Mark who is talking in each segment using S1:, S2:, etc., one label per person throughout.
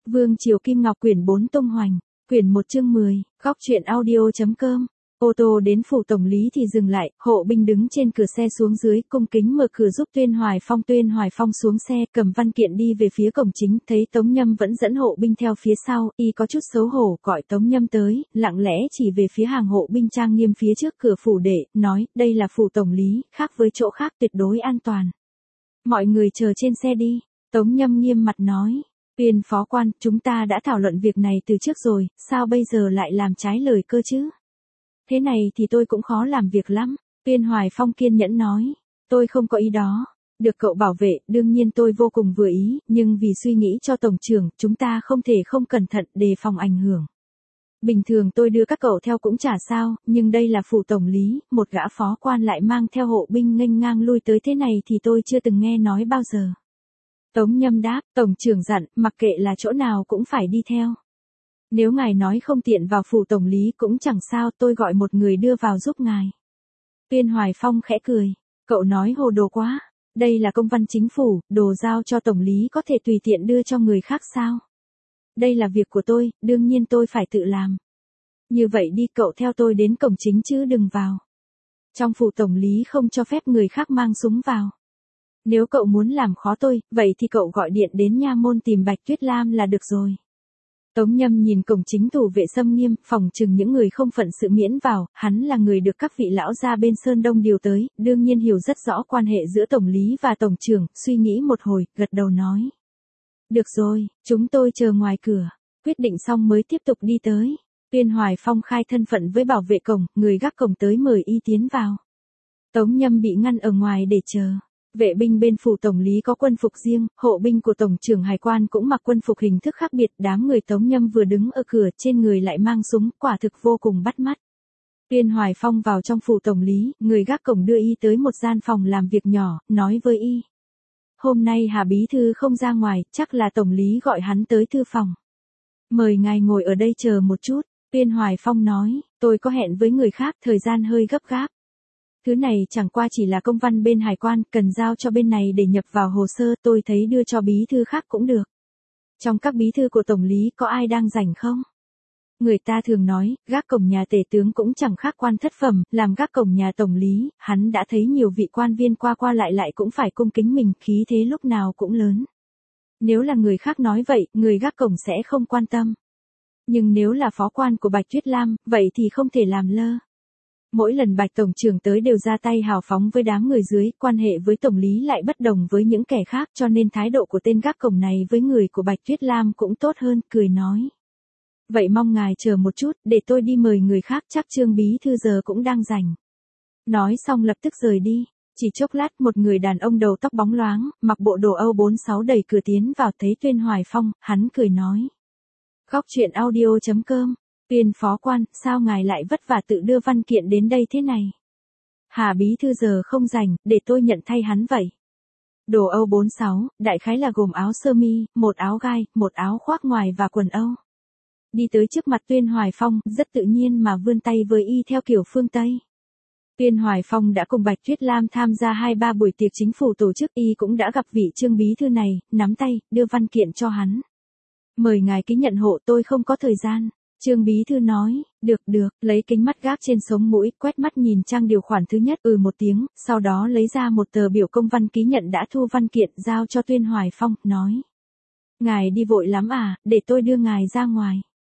S1: Vương Triều Kim Ngọc quyển 4 tung hoành, quyển 1 chương 10, góc truyện audio.com. Ô tô đến phủ tổng lý thì dừng lại, hộ binh đứng trên cửa xe xuống dưới, cung kính mở cửa giúp Tuyên Hoài Phong. Tuyên Hoài Phong xuống xe, cầm văn kiện đi về phía cổng chính, thấy Tống Nhâm vẫn dẫn hộ binh theo phía sau, y có chút xấu hổ, gọi Tống Nhâm tới, lặng lẽ chỉ về phía hàng hộ binh trang nghiêm phía trước cửa phủ để, nói, đây là phủ tổng lý, khác với chỗ khác tuyệt đối an toàn. Mọi người chờ trên xe đi. Tống Nhâm nghiêm mặt nói, Tuyên phó quan, chúng ta đã thảo luận việc này từ trước rồi, sao bây giờ lại làm trái lời cơ chứ? Thế này thì tôi cũng khó làm việc lắm. Tuyên Hoài Phong kiên nhẫn nói, tôi không có ý đó. Được cậu bảo vệ, đương nhiên tôi vô cùng vừa ý, nhưng vì suy nghĩ cho tổng trưởng, chúng ta không thể không cẩn thận đề phòng ảnh hưởng. Bình thường tôi đưa các cậu theo cũng chả sao, nhưng đây là phủ tổng lý, một gã phó quan lại mang theo hộ binh nghênh ngang lui tới thế này thì tôi chưa từng nghe nói bao giờ. Tống Nhâm đáp, tổng trưởng dặn, mặc kệ là chỗ nào cũng phải đi theo. Nếu ngài nói không tiện vào phủ tổng lý cũng chẳng sao, tôi gọi một người đưa vào giúp ngài. Tuyên Hoài Phong khẽ cười, cậu nói hồ đồ quá, đây là công văn chính phủ, đồ giao cho tổng lý có thể tùy tiện đưa cho người khác sao? Đây là việc của tôi, đương nhiên tôi phải tự làm. Như vậy đi, cậu theo tôi đến cổng chính chứ đừng vào. Trong phủ tổng lý không cho phép người khác mang súng vào. Nếu cậu muốn làm khó tôi, vậy thì cậu gọi điện đến nha môn tìm Bạch Tuyết Lam là được rồi. Tống Nhâm nhìn cổng chính thủ vệ xâm nghiêm, phòng trừng những người không phận sự miễn vào, hắn là người được các vị lão gia bên Sơn Đông điều tới, đương nhiên hiểu rất rõ quan hệ giữa tổng lý và tổng trưởng, suy nghĩ một hồi, gật đầu nói. Được rồi, chúng tôi chờ ngoài cửa, quyết định xong mới tiếp tục đi tới. Tuyên Hoài Phong khai thân phận với bảo vệ cổng, người gác cổng tới mời y tiến vào. Tống Nhâm bị ngăn ở ngoài để chờ. Vệ binh bên phủ tổng lý có quân phục riêng, hộ binh của tổng trưởng hải quan cũng mặc quân phục hình thức khác biệt, đám người Tống Nhâm vừa đứng ở cửa, trên người lại mang súng, quả thực vô cùng bắt mắt. Tuyên Hoài Phong vào trong phủ tổng lý, người gác cổng đưa y tới một gian phòng làm việc nhỏ, nói với y. Hôm nay Hà Bí Thư không ra ngoài, chắc là tổng lý gọi hắn tới thư phòng. Mời ngài ngồi ở đây chờ một chút. Tuyên Hoài Phong nói, tôi có hẹn với người khác, thời gian hơi gấp gáp. Thứ này chẳng qua chỉ là công văn bên hải quan, cần giao cho bên này để nhập vào hồ sơ, tôi thấy đưa cho bí thư khác cũng được. Trong các bí thư của tổng lý có ai đang rảnh không? Người ta thường nói, gác cổng nhà tể tướng cũng chẳng khác quan thất phẩm, làm gác cổng nhà tổng lý, hắn đã thấy nhiều vị quan viên qua qua lại cũng phải cung kính mình, khí thế lúc nào cũng lớn. Nếu là người khác nói vậy, người gác cổng sẽ không quan tâm. Nhưng nếu là phó quan của Bạch Tuyết Lam, vậy thì không thể làm lơ. Mỗi lần Bạch tổng trưởng tới đều ra tay hào phóng với đám người dưới, quan hệ với tổng lý lại bất đồng với những kẻ khác, cho nên thái độ của tên gác cổng này với người của Bạch Tuyết Lam cũng tốt hơn, cười nói. Vậy mong ngài chờ một chút, để tôi đi mời người khác, chắc Trương bí thư giờ cũng đang rảnh. Nói xong lập tức rời đi. Chỉ chốc lát, một người đàn ông đầu tóc bóng loáng, mặc bộ đồ Âu 46 đẩy cửa tiến vào, thấy Tuyên Hoài Phong, hắn cười nói. Góc truyện audio.com. Tuyên phó quan, sao ngài lại vất vả tự đưa văn kiện đến đây thế này? Hà bí thư giờ không rảnh, để tôi nhận thay hắn vậy. Đồ Âu 46, đại khái là gồm áo sơ mi, một áo gai, một áo khoác ngoài và quần Âu. Đi tới trước mặt Tuyên Hoài Phong, rất tự nhiên mà vươn tay với y theo kiểu phương Tây. Tuyên Hoài Phong đã cùng Bạch Tuyết Lam tham gia 2-3 buổi tiệc chính phủ tổ chức, y cũng đã gặp vị Trương bí thư này, nắm tay, đưa văn kiện cho hắn. Mời ngài ký nhận hộ, tôi không có thời gian. Trương bí thư nói, được, lấy kính mắt gác trên sống mũi, quét mắt nhìn trang điều khoản thứ nhất, một tiếng, sau đó lấy ra một tờ biểu công văn ký nhận đã thu văn kiện, giao cho Tuyên Hoài Phong, nói. Ngài đi vội lắm à, để tôi đưa ngài ra ngoài.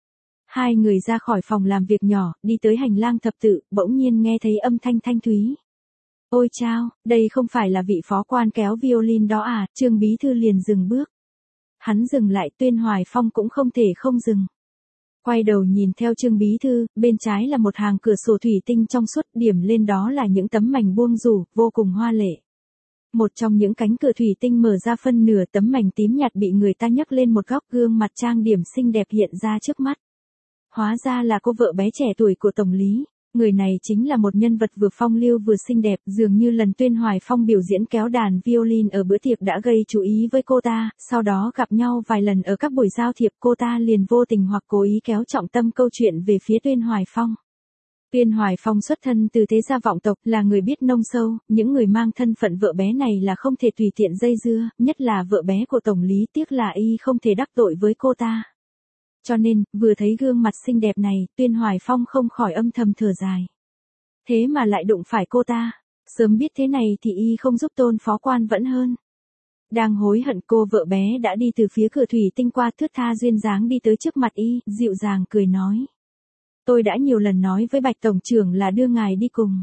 S1: Hai người ra khỏi phòng làm việc nhỏ, đi tới hành lang thập tự, bỗng nhiên nghe thấy âm thanh thanh thúy. Ôi chao, đây không phải là vị phó quan kéo violin đó à, Trương bí thư liền dừng bước. Hắn dừng lại, Tuyên Hoài Phong cũng không thể không dừng. Quay đầu nhìn theo Trương bí thư, bên trái là một hàng cửa sổ thủy tinh trong suốt, điểm lên đó là những tấm mảnh buông rủ, vô cùng hoa lệ. Một trong những cánh cửa thủy tinh mở ra phân nửa, tấm mảnh tím nhạt bị người ta nhấc lên một góc, gương mặt trang điểm xinh đẹp hiện ra trước mắt. Hóa ra là cô vợ bé trẻ tuổi của tổng lý. Người này chính là một nhân vật vừa phong lưu vừa xinh đẹp, dường như lần Tuyên Hoài Phong biểu diễn kéo đàn violin ở bữa tiệc đã gây chú ý với cô ta, sau đó gặp nhau vài lần ở các buổi giao thiệp, cô ta liền vô tình hoặc cố ý kéo trọng tâm câu chuyện về phía Tuyên Hoài Phong. Tuyên Hoài Phong xuất thân từ thế gia vọng tộc, là người biết nông sâu, những người mang thân phận vợ bé này là không thể tùy tiện dây dưa, nhất là vợ bé của tổng lý, tiếc là y không thể đắc tội với cô ta. Cho nên, vừa thấy gương mặt xinh đẹp này, Tuyên Hoài Phong không khỏi âm thầm thở dài. Thế mà lại đụng phải cô ta, sớm biết thế này thì y không giúp Tôn phó quan vẫn hơn. Đang hối hận, cô vợ bé đã đi từ phía cửa thủy tinh qua, thướt tha duyên dáng đi tới trước mặt y, dịu dàng cười nói. Tôi đã nhiều lần nói với Bạch Tổng trưởng là đưa ngài đi cùng.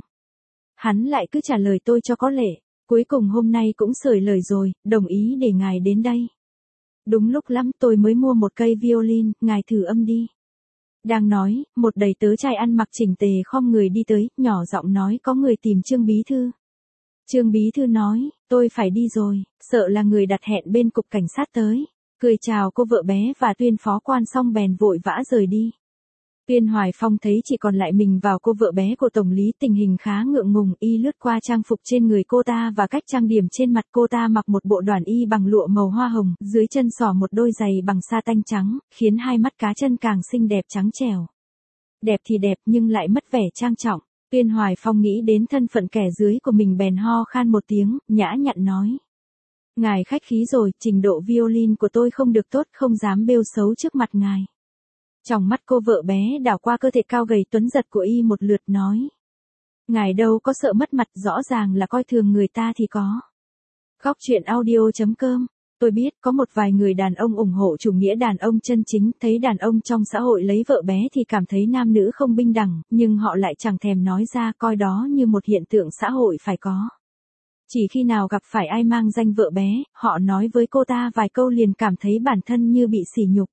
S1: Hắn lại cứ trả lời tôi cho có lệ, cuối cùng hôm nay cũng sởi lời rồi, đồng ý để ngài đến đây. Đúng lúc lắm, tôi mới mua một cây violin, ngài thử âm đi. Đang nói, một đầy tớ trai ăn mặc chỉnh tề khom người đi tới, nhỏ giọng nói có người tìm Trương Bí Thư. Trương Bí Thư nói, tôi phải đi rồi, sợ là người đặt hẹn bên cục cảnh sát tới. Cười chào cô vợ bé và Tuyên phó quan xong bèn vội vã rời đi. Tuyên Hoài Phong thấy chỉ còn lại mình vào cô vợ bé của tổng lý, tình hình khá ngượng ngùng, y lướt qua trang phục trên người cô ta và cách trang điểm trên mặt. Cô ta mặc một bộ đoản y bằng lụa màu hoa hồng, dưới chân xỏ một đôi giày bằng sa tanh trắng, khiến hai mắt cá chân càng xinh đẹp trắng trẻo. Đẹp thì đẹp nhưng lại mất vẻ trang trọng. Tuyên Hoài Phong nghĩ đến thân phận kẻ dưới của mình bèn ho khan một tiếng, nhã nhặn nói. Ngài khách khí rồi, trình độ violin của tôi không được tốt, không dám bêu xấu trước mặt ngài. Trong mắt cô vợ bé đảo qua cơ thể cao gầy tuấn giật của y một lượt nói. Ngài đâu có sợ mất mặt, rõ ràng là coi thường người ta thì có. Góc truyện audio.com. Tôi biết có một vài người đàn ông ủng hộ chủ nghĩa đàn ông chân chính, thấy đàn ông trong xã hội lấy vợ bé thì cảm thấy nam nữ không bình đẳng, nhưng họ lại chẳng thèm nói ra, coi đó như một hiện tượng xã hội phải có. Chỉ khi nào gặp phải ai mang danh vợ bé, họ nói với cô ta vài câu liền cảm thấy bản thân như bị sỉ nhục.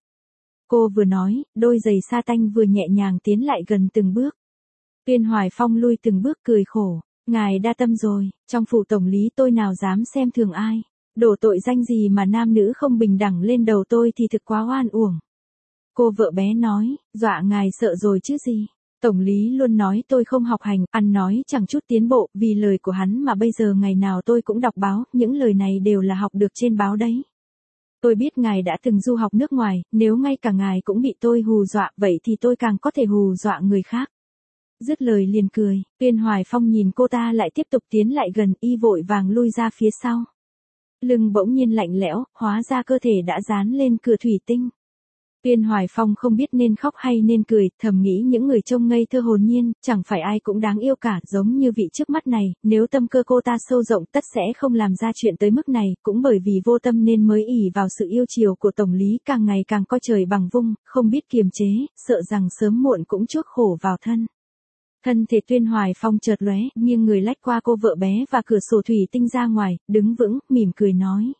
S1: Cô vừa nói, đôi giày sa tanh vừa nhẹ nhàng tiến lại gần từng bước. Tuyên Hoài Phong lui từng bước cười khổ. Ngài đa tâm rồi, trong phủ tổng lý tôi nào dám xem thường ai. Đổ tội danh gì mà nam nữ không bình đẳng lên đầu tôi thì thực quá oan uổng. Cô vợ bé nói, dọa ngài sợ rồi chứ gì. Tổng lý luôn nói tôi không học hành, ăn nói chẳng chút tiến bộ, vì lời của hắn mà bây giờ ngày nào tôi cũng đọc báo, những lời này đều là học được trên báo đấy. Tôi biết ngài đã từng du học nước ngoài, nếu ngay cả ngài cũng bị tôi hù dọa, vậy thì tôi càng có thể hù dọa người khác. Dứt lời liền cười, Tuyên Hoài Phong nhìn cô ta lại tiếp tục tiến lại gần, y vội vàng lui ra phía sau. Lưng bỗng nhiên lạnh lẽo, hóa ra cơ thể đã dán lên cửa thủy tinh. Tuyên Hoài Phong không biết nên khóc hay nên cười, thầm nghĩ những người trông ngây thơ hồn nhiên, chẳng phải ai cũng đáng yêu cả, giống như vị trước mắt này, nếu tâm cơ cô ta sâu rộng tất sẽ không làm ra chuyện tới mức này, cũng bởi vì vô tâm nên mới ỷ vào sự yêu chiều của tổng lý, càng ngày càng coi trời bằng vung, không biết kiềm chế, sợ rằng sớm muộn cũng chuốc khổ vào thân. Thân thể Tuyên Hoài Phong chợt lóe, nghiêng người lách qua cô vợ bé và cửa sổ thủy tinh ra ngoài, đứng vững, mỉm cười nói.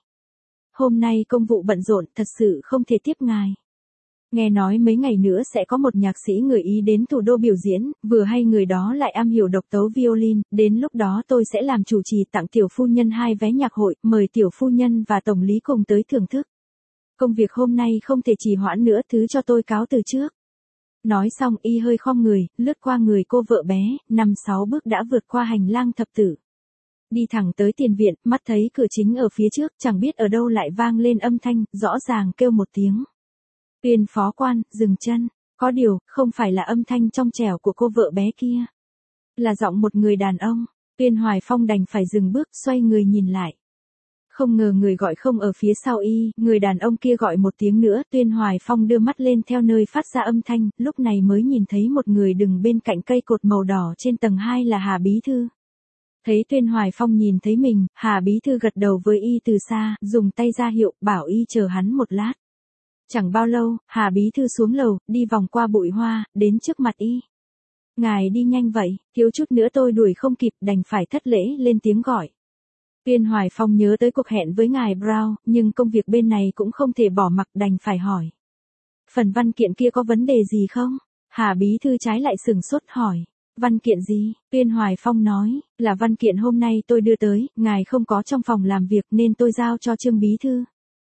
S1: Hôm nay công vụ bận rộn, thật sự không thể tiếp ngài. Nghe nói mấy ngày nữa sẽ có một nhạc sĩ người Ý đến thủ đô biểu diễn, vừa hay người đó lại am hiểu độc tấu violin, đến lúc đó tôi sẽ làm chủ trì tặng tiểu phu nhân 2 vé nhạc hội, mời tiểu phu nhân và tổng lý cùng tới thưởng thức. Công việc hôm nay không thể trì hoãn nữa, thứ cho tôi cáo từ trước. Nói xong y hơi khom người, lướt qua người cô vợ bé, 5-6 bước đã vượt qua hành lang thập tử. Đi thẳng tới tiền viện, mắt thấy cửa chính ở phía trước, chẳng biết ở đâu lại vang lên âm thanh, rõ ràng kêu một tiếng. Tuyên phó quan, dừng chân. Có điều, không phải là âm thanh trong trẻo của cô vợ bé kia. Là giọng một người đàn ông. Tuyên Hoài Phong đành phải dừng bước, xoay người nhìn lại. Không ngờ người gọi không ở phía sau y, người đàn ông kia gọi một tiếng nữa. Tuyên Hoài Phong đưa mắt lên theo nơi phát ra âm thanh, lúc này mới nhìn thấy một người đứng bên cạnh cây cột màu đỏ trên tầng 2 là Hà Bí Thư. Thấy Tuyên Hoài Phong nhìn thấy mình, Hà Bí Thư gật đầu với y từ xa, dùng tay ra hiệu, bảo y chờ hắn một lát. Chẳng bao lâu, Hà Bí Thư xuống lầu, đi vòng qua bụi hoa, đến trước mặt y. Ngài đi nhanh vậy, thiếu chút nữa tôi đuổi không kịp, đành phải thất lễ lên tiếng gọi. Tuyên Hoài Phong nhớ tới cuộc hẹn với ngài Brown, nhưng công việc bên này cũng không thể bỏ mặc, đành phải hỏi. Phần văn kiện kia có vấn đề gì không? Hà Bí Thư trái lại sửng sốt hỏi. Văn kiện gì? Tuyên Hoài Phong nói, là văn kiện hôm nay tôi đưa tới, ngài không có trong phòng làm việc nên tôi giao cho Trương Bí Thư.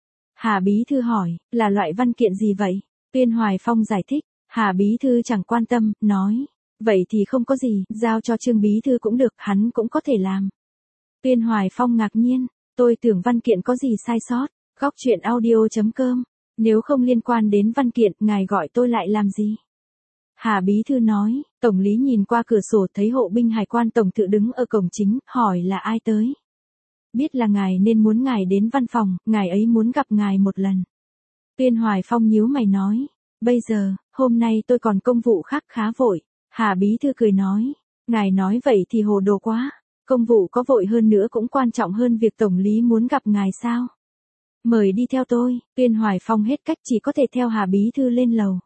S1: Hà Bí Thư hỏi, là loại văn kiện gì vậy? Tuyên Hoài Phong giải thích, Hà Bí Thư chẳng quan tâm, nói, vậy thì không có gì, giao cho Trương Bí Thư cũng được, hắn cũng có thể làm. Tuyên Hoài Phong ngạc nhiên, tôi tưởng văn kiện có gì sai sót. Góc truyện audio.com, nếu không liên quan đến văn kiện, ngài gọi tôi lại làm gì? Hà bí thư nói, tổng lý nhìn qua cửa sổ thấy hộ binh hải quan tổng thự đứng ở cổng chính, hỏi là ai tới. Biết là ngài nên muốn ngài đến văn phòng, ngài ấy muốn gặp ngài một lần. Tuyên Hoài Phong nhíu mày nói, bây giờ, hôm nay tôi còn công vụ khác khá vội. Hà bí thư cười nói, ngài nói vậy thì hồ đồ quá, công vụ có vội hơn nữa cũng quan trọng hơn việc tổng lý muốn gặp ngài sao. Mời đi theo tôi. Tuyên Hoài Phong hết cách chỉ có thể theo Hà bí thư lên lầu.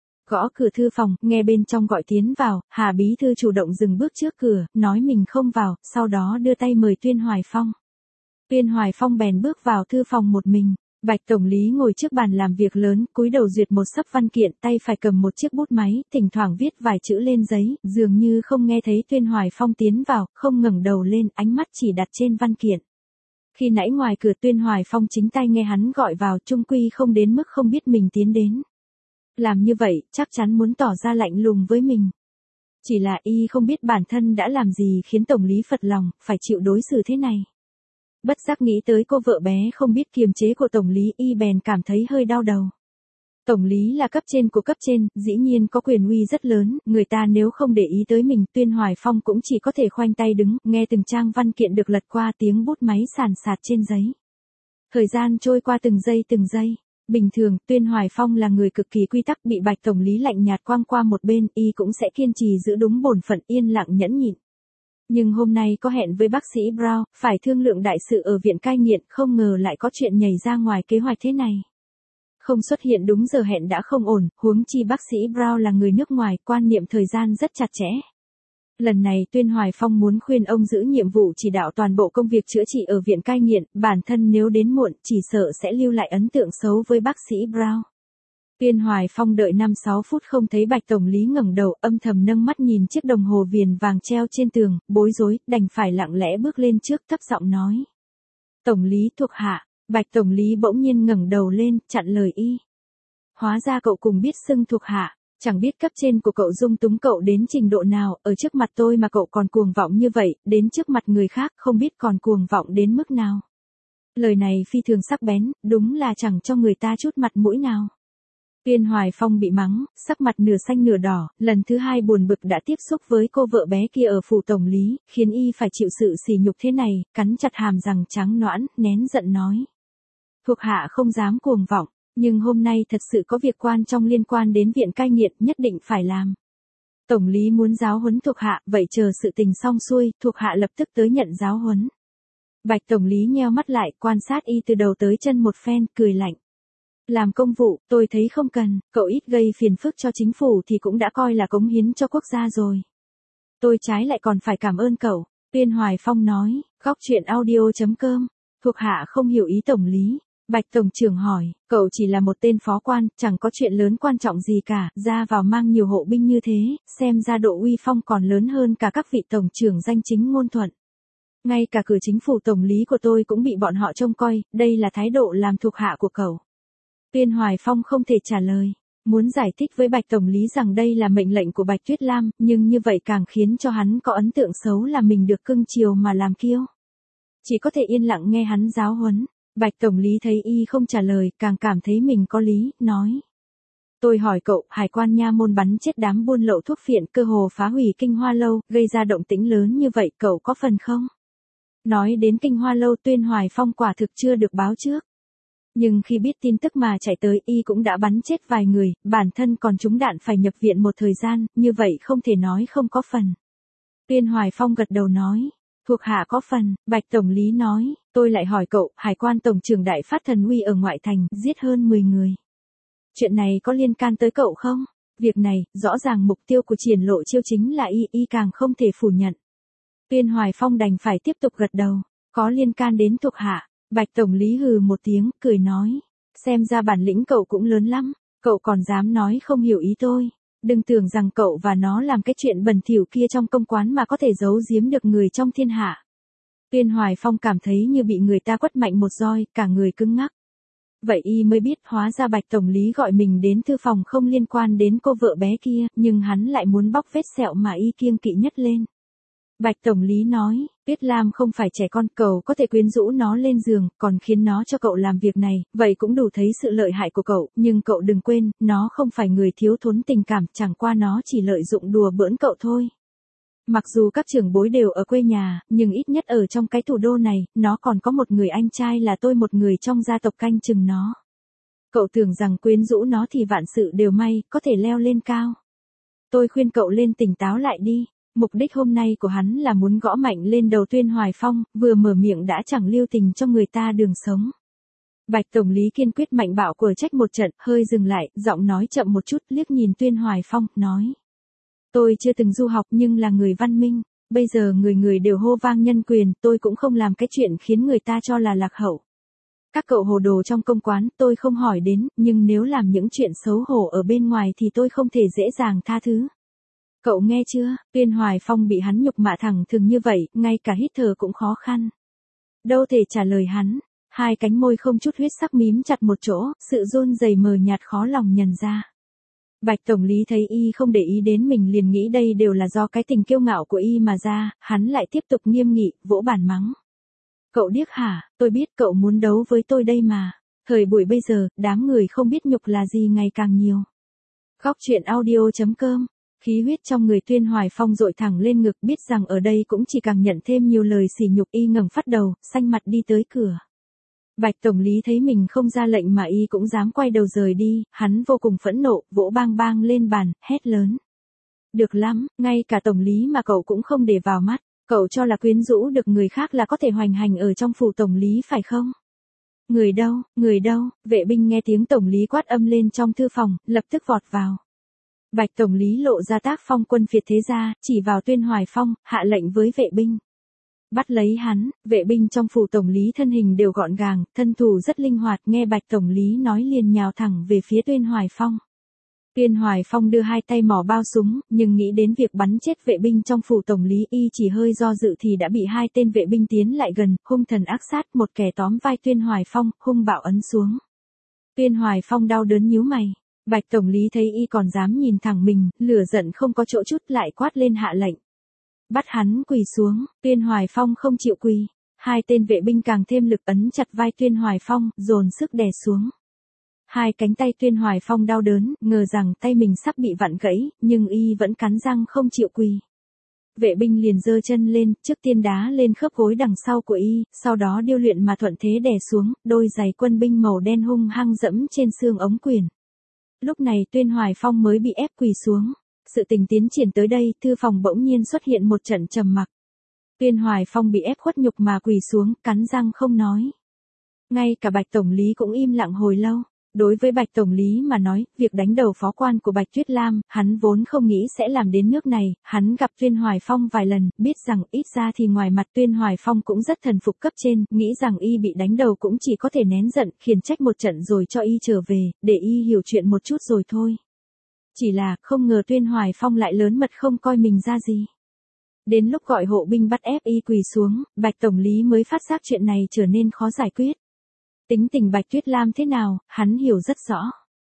S1: Gõ cửa thư phòng, nghe bên trong gọi tiến vào, Hà bí thư chủ động dừng bước trước cửa, nói mình không vào, sau đó đưa tay mời Tuyên Hoài Phong. Tuyên Hoài Phong bèn bước vào thư phòng một mình. Bạch tổng lý ngồi trước bàn làm việc lớn, cúi đầu duyệt một xấp văn kiện, tay phải cầm một chiếc bút máy, thỉnh thoảng viết vài chữ lên giấy, dường như không nghe thấy Tuyên Hoài Phong tiến vào, không ngẩng đầu lên, ánh mắt chỉ đặt trên văn kiện. Khi nãy ngoài cửa Tuyên Hoài Phong chính tay nghe hắn gọi vào, chung quy không đến mức không biết mình tiến đến. Làm như vậy, chắc chắn muốn tỏ ra lạnh lùng với mình. Chỉ là y không biết bản thân đã làm gì khiến tổng lý phật lòng, phải chịu đối xử thế này. Bất giác nghĩ tới cô vợ bé không biết kiềm chế của tổng lý, y bèn cảm thấy hơi đau đầu. Tổng lý là cấp trên của cấp trên, dĩ nhiên có quyền uy rất lớn, người ta nếu không để ý tới mình, Tuyên Hoài Phong cũng chỉ có thể khoanh tay đứng, nghe từng trang văn kiện được lật qua, tiếng bút máy sàn sạt trên giấy. Thời gian trôi qua từng giây. Bình thường, Tuyên Hoài Phong là người cực kỳ quy tắc, bị Bạch tổng lý lạnh nhạt quăng qua một bên, y cũng sẽ kiên trì giữ đúng bổn phận, yên lặng nhẫn nhịn. Nhưng hôm nay có hẹn với bác sĩ Brown, phải thương lượng đại sự ở viện cai nghiện, không ngờ lại có chuyện nhảy ra ngoài kế hoạch thế này. Không xuất hiện đúng giờ hẹn đã không ổn, huống chi bác sĩ Brown là người nước ngoài, quan niệm thời gian rất chặt chẽ. Lần này Tuyên Hoài Phong muốn khuyên ông giữ nhiệm vụ chỉ đạo toàn bộ công việc chữa trị ở viện cai nghiện, bản thân nếu đến muộn chỉ sợ sẽ lưu lại ấn tượng xấu với bác sĩ Brown. Tuyên Hoài Phong đợi 5-6 phút không thấy Bạch tổng lý ngẩng đầu, âm thầm nâng mắt nhìn chiếc đồng hồ viền vàng treo trên tường, bối rối, đành phải lặng lẽ bước lên trước, thấp giọng nói. Tổng lý thuộc hạ. Bạch tổng lý bỗng nhiên ngẩng đầu lên, chặn lời y. Hóa ra cậu cùng biết xưng thuộc hạ, chẳng biết cấp trên của cậu dung túng cậu đến trình độ nào, ở trước mặt tôi mà cậu còn cuồng vọng như vậy, đến trước mặt người khác không biết còn cuồng vọng đến mức nào. Lời này phi thường sắc bén, đúng là chẳng cho người ta chút mặt mũi nào. Tuyên Hoài Phong bị mắng, sắc mặt nửa xanh nửa đỏ, lần thứ hai buồn bực đã tiếp xúc với cô vợ bé kia ở phủ tổng lý, khiến y phải chịu sự sỉ nhục thế này, cắn chặt hàm răng trắng nõn, nén giận nói. Thuộc hạ không dám cuồng vọng, nhưng hôm nay thật sự có việc quan trọng liên quan đến viện cai nghiện, nhất định phải làm. Tổng lý muốn giáo huấn thuộc hạ, vậy chờ sự tình xong xuôi, thuộc hạ lập tức tới nhận giáo huấn. Bạch tổng lý nheo mắt lại, quan sát y từ đầu tới chân một phen, cười lạnh. Làm công vụ, tôi thấy không cần, cậu ít gây phiền phức cho chính phủ thì cũng đã coi là cống hiến cho quốc gia rồi. Tôi trái lại còn phải cảm ơn cậu. Tuyên Hoài Phong nói, góc chuyện audio.com, thuộc hạ không hiểu ý tổng lý. Bạch tổng trưởng hỏi, cậu chỉ là một tên phó quan, chẳng có chuyện lớn quan trọng gì cả, ra vào mang nhiều hộ binh như thế, xem ra độ uy phong còn lớn hơn cả các vị tổng trưởng danh chính ngôn thuận. Ngay cả cử chính phủ tổng lý của tôi cũng bị bọn họ trông coi, đây là thái độ làm thuộc hạ của cậu. Tuyên Hoài Phong không thể trả lời, muốn giải thích với Bạch tổng lý rằng đây là mệnh lệnh của Bạch Tuyết Lam, nhưng như vậy càng khiến cho hắn có ấn tượng xấu là mình được cưng chiều mà làm kiêu. Chỉ có thể yên lặng nghe hắn giáo huấn. Bạch tổng lý thấy y không trả lời, càng cảm thấy mình có lý, nói. Tôi hỏi cậu, hải quan nha môn bắn chết đám buôn lậu thuốc phiện, cơ hồ phá hủy Kinh Hoa Lâu, gây ra động tĩnh lớn như vậy, cậu có phần không? Nói đến Kinh Hoa Lâu, Tuyên Hoài Phong quả thực chưa được báo trước. Nhưng khi biết tin tức mà chạy tới, y cũng đã bắn chết vài người, bản thân còn trúng đạn phải nhập viện một thời gian, như vậy không thể nói không có phần. Tuyên Hoài Phong gật đầu nói. Thuộc hạ có phần. Bạch tổng lý nói, tôi lại hỏi cậu, hải quan tổng trưởng Đại Phát Thần Uy ở ngoại thành, giết hơn 10 người. Chuyện này có liên can tới cậu không? Việc này, rõ ràng mục tiêu của triển lộ chiêu chính là y càng không thể phủ nhận. Tuyên Hoài Phong đành phải tiếp tục gật đầu, có liên can đến thuộc hạ. Bạch tổng lý hừ một tiếng, cười nói, xem ra bản lĩnh cậu cũng lớn lắm, cậu còn dám nói không hiểu ý tôi. Đừng tưởng rằng cậu và nó làm cái chuyện bẩn thỉu kia trong công quán mà có thể giấu giếm được người trong thiên hạ. Tuyên Hoài Phong cảm thấy như bị người ta quất mạnh một roi, cả người cứng ngắc. Vậy y mới biết hóa ra Bạch tổng lý gọi mình đến thư phòng không liên quan đến cô vợ bé kia, nhưng hắn lại muốn bóc vết sẹo mà y kiêng kỵ nhất lên. Bạch tổng lý nói, Tuyết Lam không phải trẻ con, cậu có thể quyến rũ nó lên giường, còn khiến nó cho cậu làm việc này, vậy cũng đủ thấy sự lợi hại của cậu, nhưng cậu đừng quên, nó không phải người thiếu thốn tình cảm, chẳng qua nó chỉ lợi dụng đùa bỡn cậu thôi. Mặc dù các trưởng bối đều ở quê nhà, nhưng ít nhất ở trong cái thủ đô này, nó còn có một người anh trai là tôi, một người trong gia tộc canh chừng nó. Cậu tưởng rằng quyến rũ nó thì vạn sự đều may, có thể leo lên cao. Tôi khuyên cậu lên tỉnh táo lại đi. Mục đích hôm nay của hắn là muốn gõ mạnh lên đầu Tuyên Hoài Phong, vừa mở miệng đã chẳng lưu tình cho người ta đường sống. Bạch Tổng lý kiên quyết mạnh bạo của trách một trận, hơi dừng lại, giọng nói chậm một chút, liếc nhìn Tuyên Hoài Phong, nói. Tôi chưa từng du học nhưng là người văn minh, bây giờ người người đều hô vang nhân quyền, tôi cũng không làm cái chuyện khiến người ta cho là lạc hậu. Các cậu hồ đồ trong công quán, tôi không hỏi đến, nhưng nếu làm những chuyện xấu hổ ở bên ngoài thì tôi không thể dễ dàng tha thứ. Cậu nghe chưa, Tuyên Hoài Phong bị hắn nhục mạ thẳng thừng như vậy, ngay cả hít thở cũng khó khăn. Đâu thể trả lời hắn, hai cánh môi không chút huyết sắc mím chặt một chỗ, sự run rẩy mờ nhạt khó lòng nhận ra. Bạch Tổng lý thấy y không để ý đến mình liền nghĩ đây đều là do cái tình kiêu ngạo của y mà ra, hắn lại tiếp tục nghiêm nghị, vỗ bàn mắng. Cậu điếc hả, tôi biết cậu muốn đấu với tôi đây mà. Thời buổi bây giờ, đám người không biết nhục là gì ngày càng nhiều. Góc truyện audio.com. Khí huyết trong người Tuyên Hoài Phong dội thẳng lên ngực, biết rằng ở đây cũng chỉ càng nhận thêm nhiều lời sỉ nhục, y ngẩng phát đầu, xanh mặt đi tới cửa. Bạch Tổng lý thấy mình không ra lệnh mà y cũng dám quay đầu rời đi, hắn vô cùng phẫn nộ, vỗ bang bang lên bàn, hét lớn. Được lắm, ngay cả Tổng lý mà cậu cũng không để vào mắt, cậu cho là quyến rũ được người khác là có thể hoành hành ở trong phủ Tổng lý phải không? Người đâu, vệ binh nghe tiếng Tổng lý quát âm lên trong thư phòng, lập tức vọt vào. Bạch Tổng lý lộ ra tác phong quân phiệt thế gia, chỉ vào Tuyên Hoài Phong, hạ lệnh với vệ binh. Bắt lấy hắn, vệ binh trong phủ Tổng lý thân hình đều gọn gàng, thân thủ rất linh hoạt, nghe Bạch Tổng lý nói liền nhào thẳng về phía Tuyên Hoài Phong. Tuyên Hoài Phong đưa hai tay mỏ bao súng, nhưng nghĩ đến việc bắn chết vệ binh trong phủ Tổng lý, y chỉ hơi do dự thì đã bị hai tên vệ binh tiến lại gần, hung thần ác sát, một kẻ tóm vai Tuyên Hoài Phong, hung bạo ấn xuống. Tuyên Hoài Phong đau đớn nhíu mày. Bạch Tổng lý thấy y còn dám nhìn thẳng mình, lửa giận không có chỗ chút lại quát lên hạ lệnh. Bắt hắn quỳ xuống, Tuyên Hoài Phong không chịu quỳ. Hai tên vệ binh càng thêm lực ấn chặt vai Tuyên Hoài Phong, dồn sức đè xuống. Hai cánh tay Tuyên Hoài Phong đau đớn, ngờ rằng tay mình sắp bị vặn gãy, nhưng y vẫn cắn răng không chịu quỳ. Vệ binh liền giơ chân lên, trước tiên đá lên khớp gối đằng sau của y, sau đó điêu luyện mà thuận thế đè xuống, đôi giày quân binh màu đen hung hăng dẫm trên xương ống quyền. Lúc này Tuyên Hoài Phong mới bị ép quỳ xuống. Sự tình tiến triển tới đây, thư phòng bỗng nhiên xuất hiện một trận trầm mặc. Tuyên Hoài Phong bị ép khuất nhục mà quỳ xuống, cắn răng không nói. Ngay cả Bạch Tổng lý cũng im lặng hồi lâu. Đối với Bạch Tổng lý mà nói, việc đánh đầu phó quan của Bạch Tuyết Lam, hắn vốn không nghĩ sẽ làm đến nước này, hắn gặp Tuyên Hoài Phong vài lần, biết rằng ít ra thì ngoài mặt Tuyên Hoài Phong cũng rất thần phục cấp trên, nghĩ rằng y bị đánh đầu cũng chỉ có thể nén giận, khiển trách một trận rồi cho y trở về, để y hiểu chuyện một chút rồi thôi. Chỉ là, không ngờ Tuyên Hoài Phong lại lớn mật không coi mình ra gì. Đến lúc gọi hộ binh bắt ép y quỳ xuống, Bạch Tổng lý mới phát giác chuyện này trở nên khó giải quyết. Tính tình Bạch Tuyết Lam thế nào, hắn hiểu rất rõ.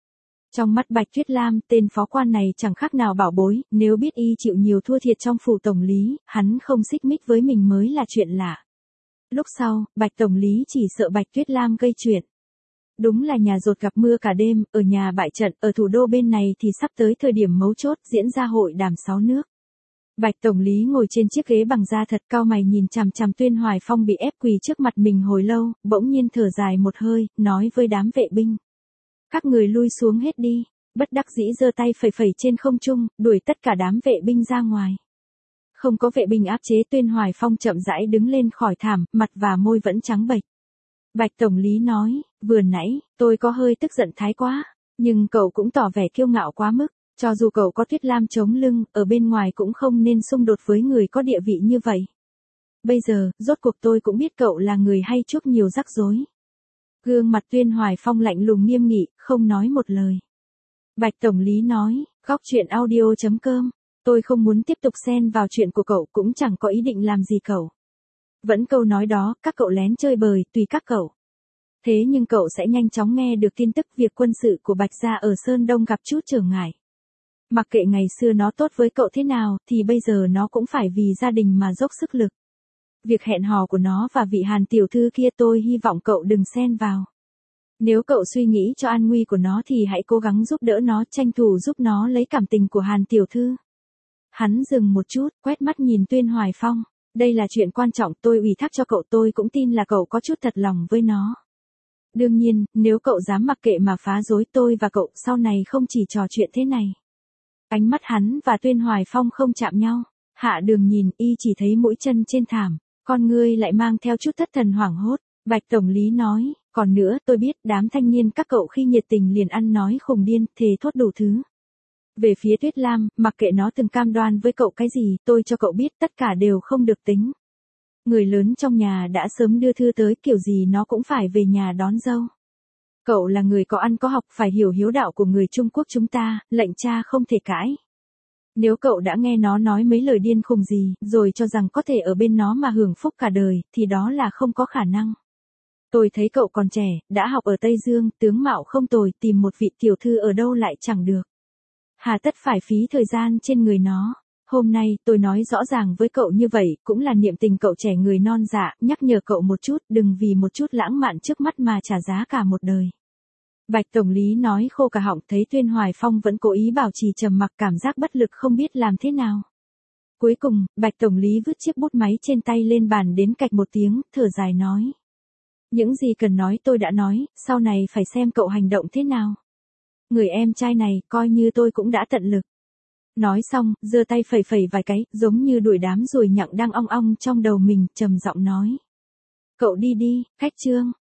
S1: Trong mắt Bạch Tuyết Lam, tên phó quan này chẳng khác nào bảo bối, nếu biết y chịu nhiều thua thiệt trong phủ Tổng lý, hắn không xích mích với mình mới là chuyện lạ. Lúc sau, Bạch Tổng lý chỉ sợ Bạch Tuyết Lam gây chuyện. Đúng là nhà dột gặp mưa cả đêm, ở nhà bại trận, ở thủ đô bên này thì sắp tới thời điểm mấu chốt diễn ra hội đàm 6 nước. Bạch Tổng lý ngồi trên chiếc ghế bằng da thật, cao mày nhìn chằm chằm Tuyên Hoài Phong bị ép quỳ trước mặt mình hồi lâu, bỗng nhiên thở dài một hơi, nói với đám vệ binh. Các người lui xuống hết đi, bất đắc dĩ giơ tay phẩy phẩy trên không trung, đuổi tất cả đám vệ binh ra ngoài. Không có vệ binh áp chế, Tuyên Hoài Phong chậm rãi đứng lên khỏi thảm, mặt và môi vẫn trắng bệch. Bạch Tổng lý nói, vừa nãy, tôi có hơi tức giận thái quá, nhưng cậu cũng tỏ vẻ kiêu ngạo quá mức. Cho dù cậu có Tuyết Lam chống lưng, ở bên ngoài cũng không nên xung đột với người có địa vị như vậy. Bây giờ, rốt cuộc tôi cũng biết cậu là người hay chuốc nhiều rắc rối. Gương mặt Tuyên Hoài Phong lạnh lùng nghiêm nghị, không nói một lời. Bạch Tổng lý nói, góc truyện audio.com, tôi không muốn tiếp tục xen vào chuyện của cậu, cũng chẳng có ý định làm gì cậu. Vẫn câu nói đó, các cậu lén chơi bời, tùy các cậu. Thế nhưng cậu sẽ nhanh chóng nghe được tin tức việc quân sự của Bạch gia ở Sơn Đông gặp chút trở ngại. Mặc kệ ngày xưa nó tốt với cậu thế nào, thì bây giờ nó cũng phải vì gia đình mà dốc sức lực. Việc hẹn hò của nó và vị Hàn tiểu thư kia tôi hy vọng cậu đừng xen vào. Nếu cậu suy nghĩ cho an nguy của nó thì hãy cố gắng giúp đỡ nó, tranh thủ giúp nó lấy cảm tình của Hàn tiểu thư. Hắn dừng một chút, quét mắt nhìn Tuyên Hoài Phong. Đây là chuyện quan trọng, tôi ủy thác cho cậu, tôi cũng tin là cậu có chút thật lòng với nó. Đương nhiên, nếu cậu dám mặc kệ mà phá rối, tôi và cậu sau này không chỉ trò chuyện thế này. Ánh mắt hắn và Tuyên Hoài Phong không chạm nhau. Hạ Đường nhìn, y chỉ thấy mũi chân trên thảm, con ngươi lại mang theo chút thất thần hoảng hốt. Bạch tổng lý nói, còn nữa, tôi biết đám thanh niên các cậu khi nhiệt tình liền ăn nói khùng điên, thề thốt đủ thứ. Về phía Tuyết Lam, mặc kệ nó từng cam đoan với cậu cái gì, tôi cho cậu biết tất cả đều không được tính. Người lớn trong nhà đã sớm đưa thư tới, kiểu gì nó cũng phải về nhà đón dâu. Cậu là người có ăn có học, phải hiểu hiếu đạo của người Trung Quốc chúng ta, lệnh cha không thể cãi. Nếu cậu đã nghe nó nói mấy lời điên khùng gì, rồi cho rằng có thể ở bên nó mà hưởng phúc cả đời, thì đó là không có khả năng. Tôi thấy cậu còn trẻ, đã học ở Tây Dương, tướng mạo không tồi, tìm một vị tiểu thư ở đâu lại chẳng được. Hà tất phải phí thời gian trên người nó. Hôm nay, tôi nói rõ ràng với cậu như vậy, cũng là niệm tình cậu trẻ người non dạ, nhắc nhở cậu một chút, đừng vì một chút lãng mạn trước mắt mà trả giá cả một đời. Bạch tổng lý nói khô cả họng, thấy Tuyên Hoài Phong vẫn cố ý bảo trì trầm mặc, cảm giác bất lực không biết làm thế nào. Cuối cùng, Bạch tổng lý vứt chiếc bút máy trên tay lên bàn, đến cạch một tiếng, thở dài nói. Những gì cần nói tôi đã nói, sau này phải xem cậu hành động thế nào. Người em trai này, coi như tôi cũng đã tận lực. Nói xong, giơ tay phẩy phẩy vài cái, giống như đuổi đám ruồi nhặng đang ong ong trong đầu mình, trầm giọng nói. Cậu đi đi, khách Trương.